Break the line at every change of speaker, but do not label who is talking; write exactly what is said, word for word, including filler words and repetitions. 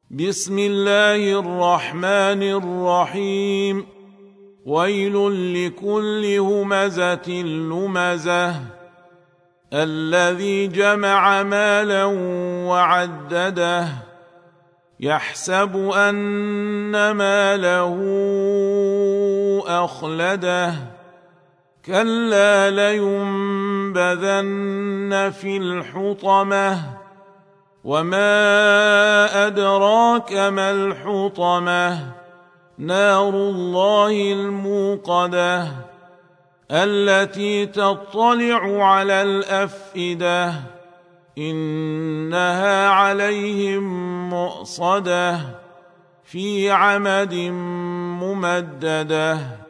بسم الله الرحمن الرحيم ويل لكل همزة لمزة الذي جمع مالا وعدده يحسب أن ماله أخلده كلا لينبذن في الحطمة وما أدراك ما الحطمة نار الله الموقدة التي تطلع على الأفئدة إنها عليهم مؤصدة في عمد ممددة.